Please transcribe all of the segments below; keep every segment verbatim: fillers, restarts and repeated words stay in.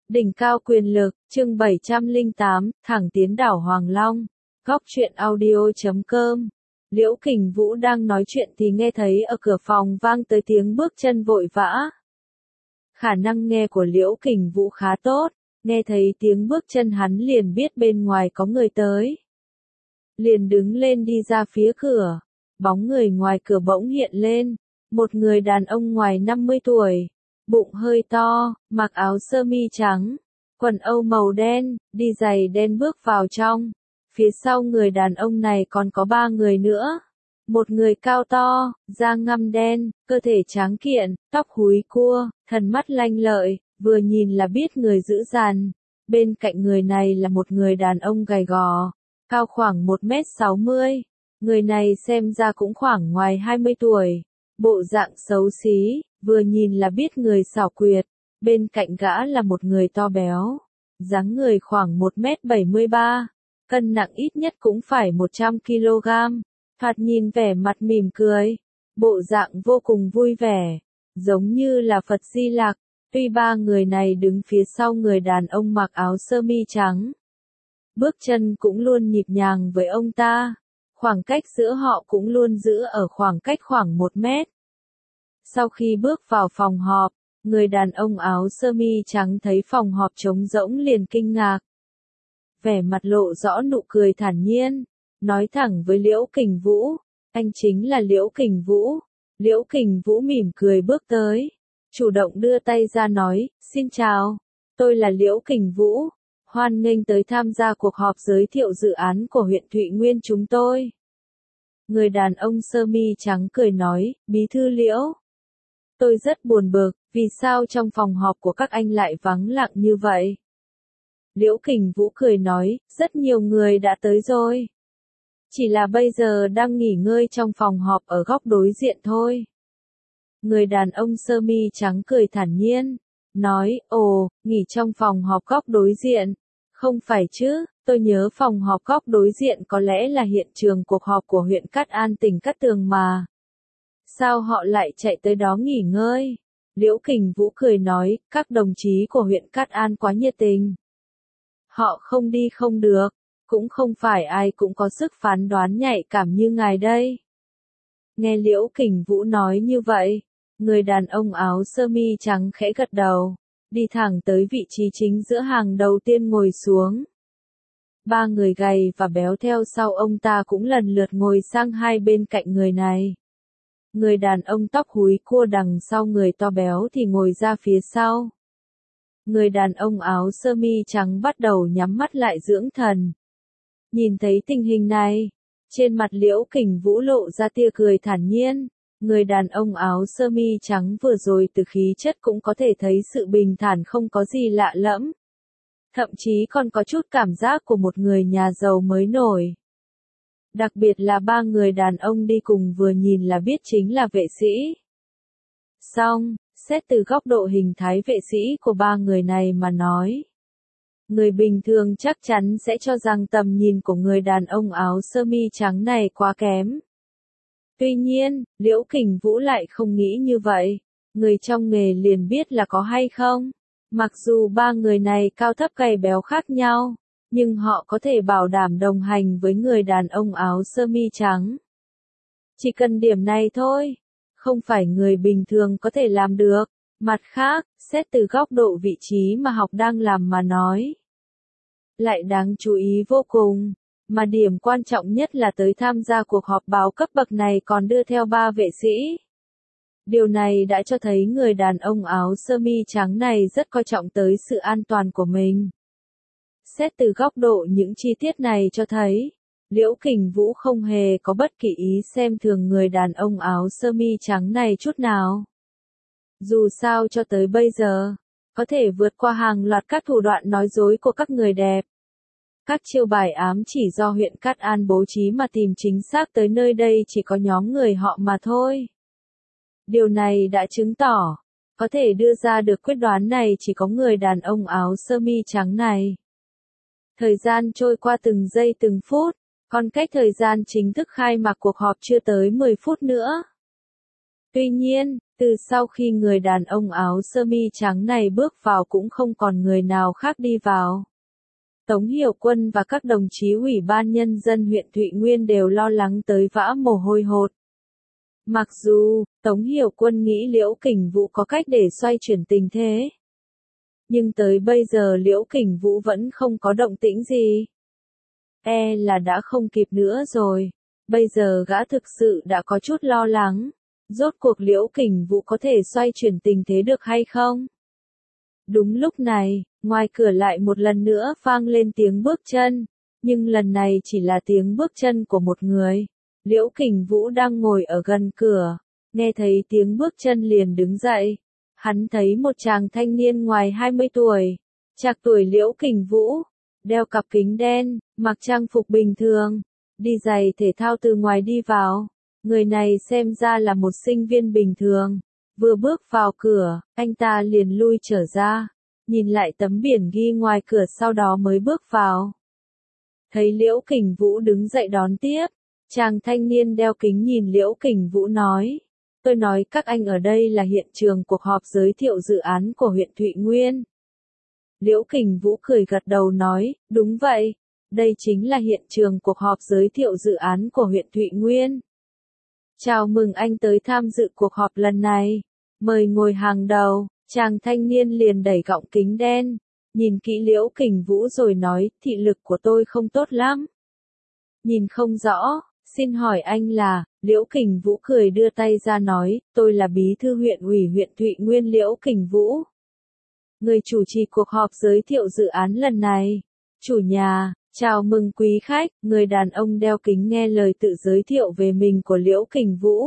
Đỉnh cao quyền lực, chương bảy trăm lẻ tám, thẳng tiến đảo Hoàng Long. Góc truyện audio chấm com. Liễu Kình Vũ đang nói chuyện thì nghe thấy ở cửa phòng vang tới tiếng bước chân vội vã. Khả năng nghe của Liễu Kình Vũ khá tốt, nghe thấy tiếng bước chân hắn liền biết bên ngoài có người tới. Liền đứng lên đi ra phía cửa, bóng người ngoài cửa bỗng hiện lên, một người đàn ông ngoài năm mươi tuổi. Bụng hơi to, mặc áo sơ mi trắng, quần âu màu đen, đi giày đen bước vào trong. Phía sau người đàn ông này còn có ba người nữa. Một người cao to, da ngăm đen, cơ thể tráng kiện, tóc húi cua, thần mắt lanh lợi, vừa nhìn là biết người dữ dằn. Bên cạnh người này là một người đàn ông gầy gò, cao khoảng một mét sáu mươi. Người này xem ra cũng khoảng ngoài hai mươi tuổi. Bộ dạng xấu xí, vừa nhìn là biết người xảo quyệt. Bên cạnh gã là một người to béo, dáng người khoảng một mét bảy mươi ba, cân nặng ít nhất cũng phải một trăm ki lô gam. Thoạt nhìn vẻ mặt mỉm cười, bộ dạng vô cùng vui vẻ, giống như là Phật Di Lặc. Tuy ba người này đứng phía sau người đàn ông mặc áo sơ mi trắng, bước chân cũng luôn nhịp nhàng với ông ta. Khoảng cách giữa họ cũng luôn giữ ở khoảng cách khoảng một mét. Sau khi bước vào phòng họp, người đàn ông áo sơ mi trắng thấy phòng họp trống rỗng liền kinh ngạc. Vẻ mặt lộ rõ nụ cười thản nhiên, nói thẳng với Liễu Kình Vũ, anh chính là Liễu Kình Vũ. Liễu Kình Vũ mỉm cười bước tới, chủ động đưa tay ra nói, xin chào, tôi là Liễu Kình Vũ. Hoan nghênh tới tham gia cuộc họp giới thiệu dự án của huyện Thụy Nguyên chúng tôi. Người đàn ông sơ mi trắng cười nói, bí thư Liễu. Tôi rất buồn bực, vì sao trong phòng họp của các anh lại vắng lặng như vậy? Liễu Kình Vũ cười nói, rất nhiều người đã tới rồi. Chỉ là bây giờ đang nghỉ ngơi trong phòng họp ở góc đối diện thôi. Người đàn ông sơ mi trắng cười thản nhiên, nói, ồ, nghỉ trong phòng họp góc đối diện. Không phải chứ, tôi nhớ phòng họp góc đối diện có lẽ là hiện trường cuộc họp của huyện Cát An tỉnh Cát Tường mà. Sao họ lại chạy tới đó nghỉ ngơi? Liễu Kình Vũ cười nói, các đồng chí của huyện Cát An quá nhiệt tình. Họ không đi không được, cũng không phải ai cũng có sức phán đoán nhạy cảm như ngài đây. Nghe Liễu Kình Vũ nói như vậy, người đàn ông áo sơ mi trắng khẽ gật đầu, đi thẳng tới vị trí chính giữa hàng đầu tiên ngồi xuống. Ba người gầy và béo theo sau ông ta cũng lần lượt ngồi sang hai bên cạnh người này. Người đàn ông tóc húi cua đằng sau người to béo thì ngồi ra phía sau. Người đàn ông áo sơ mi trắng bắt đầu nhắm mắt lại dưỡng thần. Nhìn thấy tình hình này, trên mặt Liễu Kình Vũ lộ ra tia cười thản nhiên. Người đàn ông áo sơ mi trắng vừa rồi từ khí chất cũng có thể thấy sự bình thản không có gì lạ lẫm. Thậm chí còn có chút cảm giác của một người nhà giàu mới nổi. Đặc biệt là ba người đàn ông đi cùng vừa nhìn là biết chính là vệ sĩ. Song, xét từ góc độ hình thái vệ sĩ của ba người này mà nói, người bình thường chắc chắn sẽ cho rằng tầm nhìn của người đàn ông áo sơ mi trắng này quá kém. Tuy nhiên, Liễu Kình Vũ lại không nghĩ như vậy, người trong nghề liền biết là có hay không. Mặc dù ba người này cao thấp gầy béo khác nhau, nhưng họ có thể bảo đảm đồng hành với người đàn ông áo sơ mi trắng. Chỉ cần điểm này thôi, không phải người bình thường có thể làm được. Mặt khác, xét từ góc độ vị trí mà học đang làm mà nói, lại đáng chú ý vô cùng, mà điểm quan trọng nhất là tới tham gia cuộc họp báo cấp bậc này còn đưa theo ba vệ sĩ. Điều này đã cho thấy người đàn ông áo sơ mi trắng này rất coi trọng tới sự an toàn của mình. Xét từ góc độ những chi tiết này cho thấy, Liễu Kình Vũ không hề có bất kỳ ý xem thường người đàn ông áo sơ mi trắng này chút nào. Dù sao cho tới bây giờ, có thể vượt qua hàng loạt các thủ đoạn nói dối của các người đẹp. Các chiêu bài ám chỉ do huyện Cát An bố trí mà tìm chính xác tới nơi đây chỉ có nhóm người họ mà thôi. Điều này đã chứng tỏ, có thể đưa ra được quyết đoán này chỉ có người đàn ông áo sơ mi trắng này. Thời gian trôi qua từng giây từng phút, còn cách thời gian chính thức khai mạc cuộc họp chưa tới mười phút nữa. Tuy nhiên, Từ sau khi người đàn ông áo sơ mi trắng này bước vào cũng không còn người nào khác đi vào. Tống Hiểu Quân và các đồng chí Ủy ban Nhân dân huyện Thụy Nguyên đều lo lắng tới vã mồ hôi hột. Mặc dù, Tống Hiểu Quân nghĩ Liễu Kình Vũ có cách để xoay chuyển tình thế. Nhưng tới bây giờ Liễu Kình Vũ vẫn không có động tĩnh gì. E là đã không kịp nữa rồi. Bây giờ gã thực sự đã có chút lo lắng. Rốt cuộc Liễu Kình Vũ có thể xoay chuyển tình thế được hay không? Đúng lúc này, ngoài cửa lại một lần nữa vang lên tiếng bước chân. Nhưng lần này chỉ là tiếng bước chân của một người. Liễu Kình Vũ đang ngồi ở gần cửa. Nghe thấy tiếng bước chân liền đứng dậy. Hắn thấy một chàng thanh niên ngoài hai mươi tuổi. Trạc tuổi Liễu Kình Vũ. Đeo cặp kính đen, mặc trang phục bình thường. Đi giày thể thao từ ngoài đi vào. Người này xem ra là một sinh viên bình thường. Vừa bước vào cửa, anh ta liền lui trở ra. Nhìn lại tấm biển ghi ngoài cửa sau đó mới bước vào. Thấy Liễu Kình Vũ đứng dậy đón tiếp. Chàng thanh niên đeo kính nhìn Liễu Kình Vũ nói. Tôi nói các anh ở đây là hiện trường cuộc họp giới thiệu dự án của huyện Thụy Nguyên. Liễu Kình Vũ cười gật đầu nói, đúng vậy. Đây chính là hiện trường cuộc họp giới thiệu dự án của huyện Thụy Nguyên. Chào mừng anh tới tham dự cuộc họp lần này. Mời ngồi hàng đầu. Chàng thanh niên liền đẩy gọng kính đen. Nhìn kỹ Liễu Kình Vũ rồi nói, thị lực của tôi không tốt lắm. Nhìn không rõ, xin hỏi anh là, Liễu Kình Vũ cười đưa tay ra nói, tôi là bí thư huyện ủy huyện Thụy Nguyên Liễu Kình Vũ. Người chủ trì cuộc họp giới thiệu dự án lần này. Chủ nhà, chào mừng quý khách, người đàn ông đeo kính nghe lời tự giới thiệu về mình của Liễu Kình Vũ.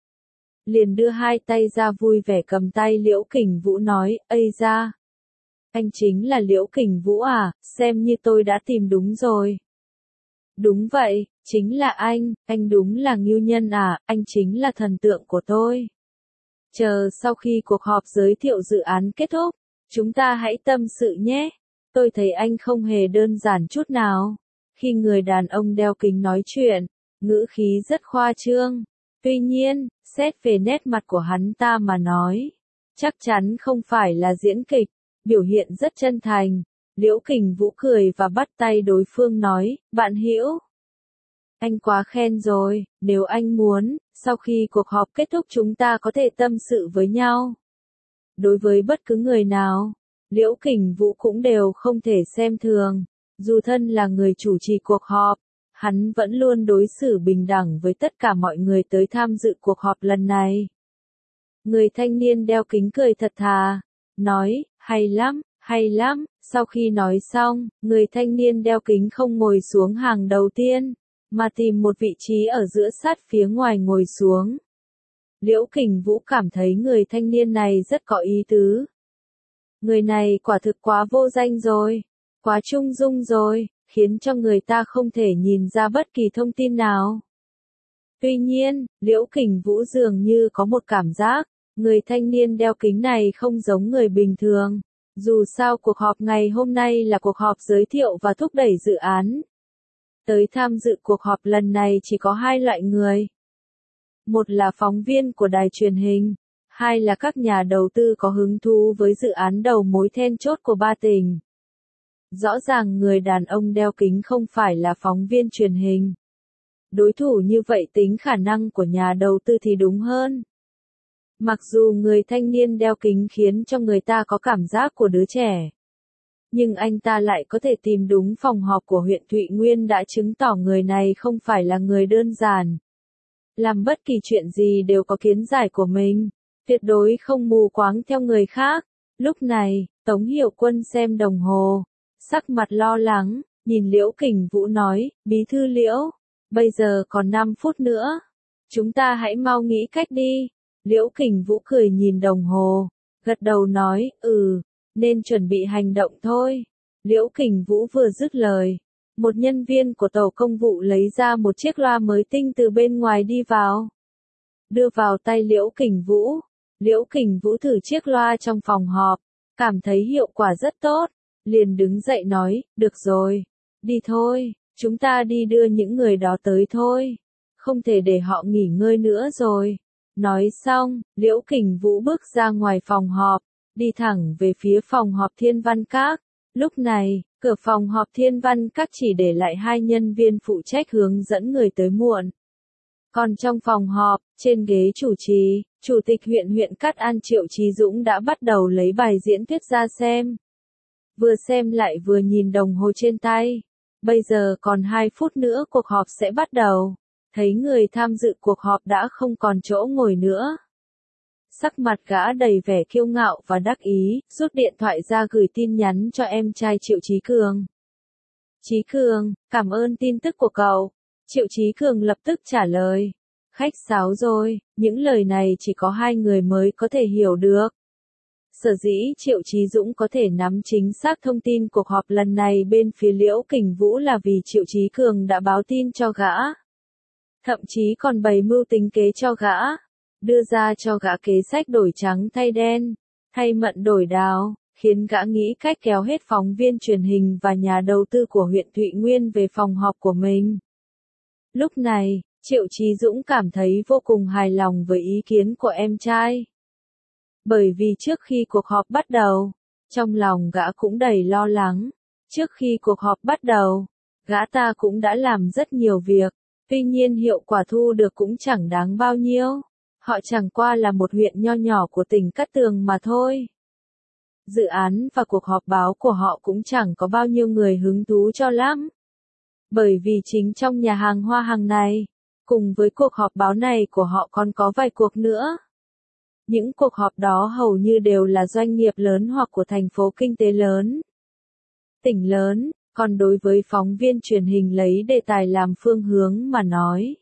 Liền đưa hai tay ra vui vẻ cầm tay Liễu Kình Vũ nói, ây da. Anh chính là Liễu Kình Vũ à, xem như tôi đã tìm đúng rồi. Đúng vậy, chính là anh, anh đúng là ngưu nhân à, anh chính là thần tượng của tôi. Chờ sau khi cuộc họp giới thiệu dự án kết thúc, chúng ta hãy tâm sự nhé. Tôi thấy anh không hề đơn giản chút nào. Khi người đàn ông đeo kính nói chuyện, ngữ khí rất khoa trương. Tuy nhiên, xét về nét mặt của hắn ta mà nói, chắc chắn không phải là diễn kịch, biểu hiện rất chân thành. Liễu Kình Vũ cười và bắt tay đối phương nói, bạn Hữu. Anh quá khen rồi, nếu anh muốn, sau khi cuộc họp kết thúc chúng ta có thể tâm sự với nhau. Đối với bất cứ người nào, Liễu Kình Vũ cũng đều không thể xem thường. Dù thân là người chủ trì cuộc họp, hắn vẫn luôn đối xử bình đẳng với tất cả mọi người tới tham dự cuộc họp lần này. Người thanh niên đeo kính cười thật thà, nói, hay lắm, hay lắm. Sau khi nói xong, người thanh niên đeo kính không ngồi xuống hàng đầu tiên, mà tìm một vị trí ở giữa sát phía ngoài ngồi xuống. Liễu Kình Vũ cảm thấy người thanh niên này rất có ý tứ. Người này quả thực quá vô danh rồi, quá trung dung rồi, khiến cho người ta không thể nhìn ra bất kỳ thông tin nào. Tuy nhiên, Liễu Kình Vũ dường như có một cảm giác, người thanh niên đeo kính này không giống người bình thường. Dù sao cuộc họp ngày hôm nay là cuộc họp giới thiệu và thúc đẩy dự án. Tới tham dự cuộc họp lần này chỉ có hai loại người. Một là phóng viên của đài truyền hình, hai là các nhà đầu tư có hứng thú với dự án đầu mối then chốt của ba tỉnh. Rõ ràng người đàn ông đeo kính không phải là phóng viên truyền hình. Đối thủ như vậy tính khả năng của nhà đầu tư thì đúng hơn. Mặc dù người thanh niên đeo kính khiến cho người ta có cảm giác của đứa trẻ, nhưng anh ta lại có thể tìm đúng phòng họp của huyện Thụy Nguyên đã chứng tỏ người này không phải là người đơn giản. Làm bất kỳ chuyện gì đều có kiến giải của mình, tuyệt đối không mù quáng theo người khác. Lúc này, Tống Hiểu Quân xem đồng hồ, sắc mặt lo lắng, nhìn Liễu Kình Vũ nói, bí thư Liễu, bây giờ còn năm phút nữa. Chúng ta hãy mau nghĩ cách đi. Liễu Kình Vũ cười nhìn đồng hồ, gật đầu nói, ừ, nên chuẩn bị hành động thôi. Liễu Kình Vũ vừa dứt lời, một nhân viên của tổ công vụ lấy ra một chiếc loa mới tinh từ bên ngoài đi vào. Đưa vào tay Liễu Kình Vũ. Liễu Kình Vũ thử chiếc loa trong phòng họp, cảm thấy hiệu quả rất tốt, liền đứng dậy nói, được rồi, đi thôi, chúng ta đi đưa những người đó tới thôi, không thể để họ nghỉ ngơi nữa rồi. Nói xong, Liễu Kình Vũ bước ra ngoài phòng họp, đi thẳng về phía phòng họp Thiên Văn Các. Lúc này, cửa phòng họp Thiên Văn Các chỉ để lại hai nhân viên phụ trách hướng dẫn người tới muộn. Còn trong phòng họp, trên ghế chủ trì, Chủ tịch huyện huyện Cát An Triệu Chí Dũng đã bắt đầu lấy bài diễn thuyết ra xem. Vừa xem lại vừa nhìn đồng hồ trên tay. Bây giờ còn hai phút nữa cuộc họp sẽ bắt đầu. Thấy người tham dự cuộc họp đã không còn chỗ ngồi nữa. Sắc mặt gã đầy vẻ kiêu ngạo và đắc ý, rút điện thoại ra gửi tin nhắn cho em trai Triệu Chí Cường. Chí Cường, cảm ơn tin tức của cậu. Triệu Chí Cường lập tức trả lời. Khách sáo rồi, những lời này chỉ có hai người mới có thể hiểu được. Sở dĩ Triệu Chí Dũng có thể nắm chính xác thông tin cuộc họp lần này bên phía Liễu Kình Vũ là vì Triệu Chí Cường đã báo tin cho gã. Thậm chí còn bày mưu tính kế cho gã. Đưa ra cho gã kế sách đổi trắng thay đen, thay mận đổi đào, khiến gã nghĩ cách kéo hết phóng viên truyền hình và nhà đầu tư của huyện Thụy Nguyên về phòng họp của mình. Lúc này, Triệu Chí Dũng cảm thấy vô cùng hài lòng với ý kiến của em trai. Bởi vì trước khi cuộc họp bắt đầu, trong lòng gã cũng đầy lo lắng. Trước khi cuộc họp bắt đầu, gã ta cũng đã làm rất nhiều việc, tuy nhiên hiệu quả thu được cũng chẳng đáng bao nhiêu. Họ chẳng qua là một huyện nho nhỏ của tỉnh Cát Tường mà thôi. Dự án và cuộc họp báo của họ cũng chẳng có bao nhiêu người hứng thú cho lắm. Bởi vì chính trong nhà hàng Hoa Hằng này, cùng với cuộc họp báo này của họ còn có vài cuộc nữa. Những cuộc họp đó hầu như đều là doanh nghiệp lớn hoặc của thành phố kinh tế lớn, tỉnh lớn, còn đối với phóng viên truyền hình lấy đề tài làm phương hướng mà nói.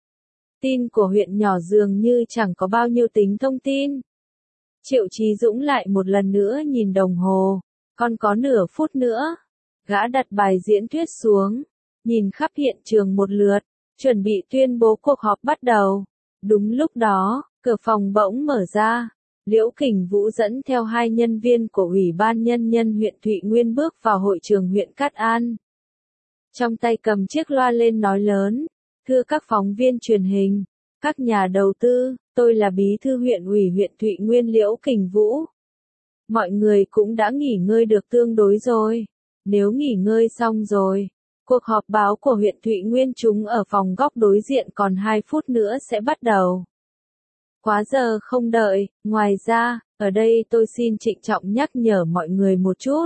Tin của huyện nhỏ dường như chẳng có bao nhiêu tính thông tin. Triệu Chí Dũng lại một lần nữa nhìn đồng hồ, còn có nửa phút nữa. Gã đặt bài diễn thuyết xuống, nhìn khắp hiện trường một lượt, chuẩn bị tuyên bố cuộc họp bắt đầu. Đúng lúc đó, cửa phòng bỗng mở ra. Liễu Kình Vũ dẫn theo hai nhân viên của Ủy ban Nhân dân huyện Thụy Nguyên bước vào hội trường huyện Cát An. Trong tay cầm chiếc loa lên nói lớn. Thưa các phóng viên truyền hình, các nhà đầu tư, tôi là bí thư huyện ủy huyện Thụy Nguyên Liễu Kình Vũ. Mọi người cũng đã nghỉ ngơi được tương đối rồi. Nếu nghỉ ngơi xong rồi, cuộc họp báo của huyện Thụy Nguyên chúng ở phòng góc đối diện còn hai phút nữa sẽ bắt đầu. Quá giờ không đợi, ngoài ra, ở đây tôi xin trịnh trọng nhắc nhở mọi người một chút.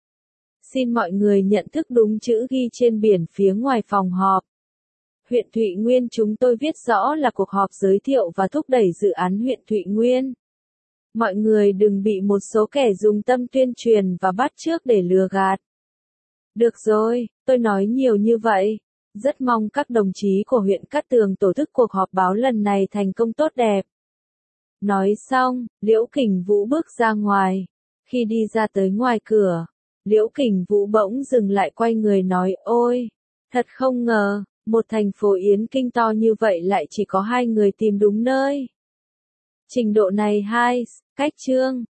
Xin mọi người nhận thức đúng chữ ghi trên biển phía ngoài phòng họp. Huyện Thụy Nguyên chúng tôi viết rõ là cuộc họp giới thiệu và thúc đẩy dự án huyện Thụy Nguyên. Mọi người đừng bị một số kẻ dùng tâm tuyên truyền và bắt chước để lừa gạt. Được rồi, tôi nói nhiều như vậy. Rất mong các đồng chí của huyện Cát Tường tổ chức cuộc họp báo lần này thành công tốt đẹp. Nói xong, Liễu Kình Vũ bước ra ngoài. Khi đi ra tới ngoài cửa, Liễu Kình Vũ bỗng dừng lại quay người nói ôi, thật không ngờ. Một thành phố Yến Kinh to như vậy lại chỉ có hai người tìm đúng nơi. Trình độ này hai, cách chương.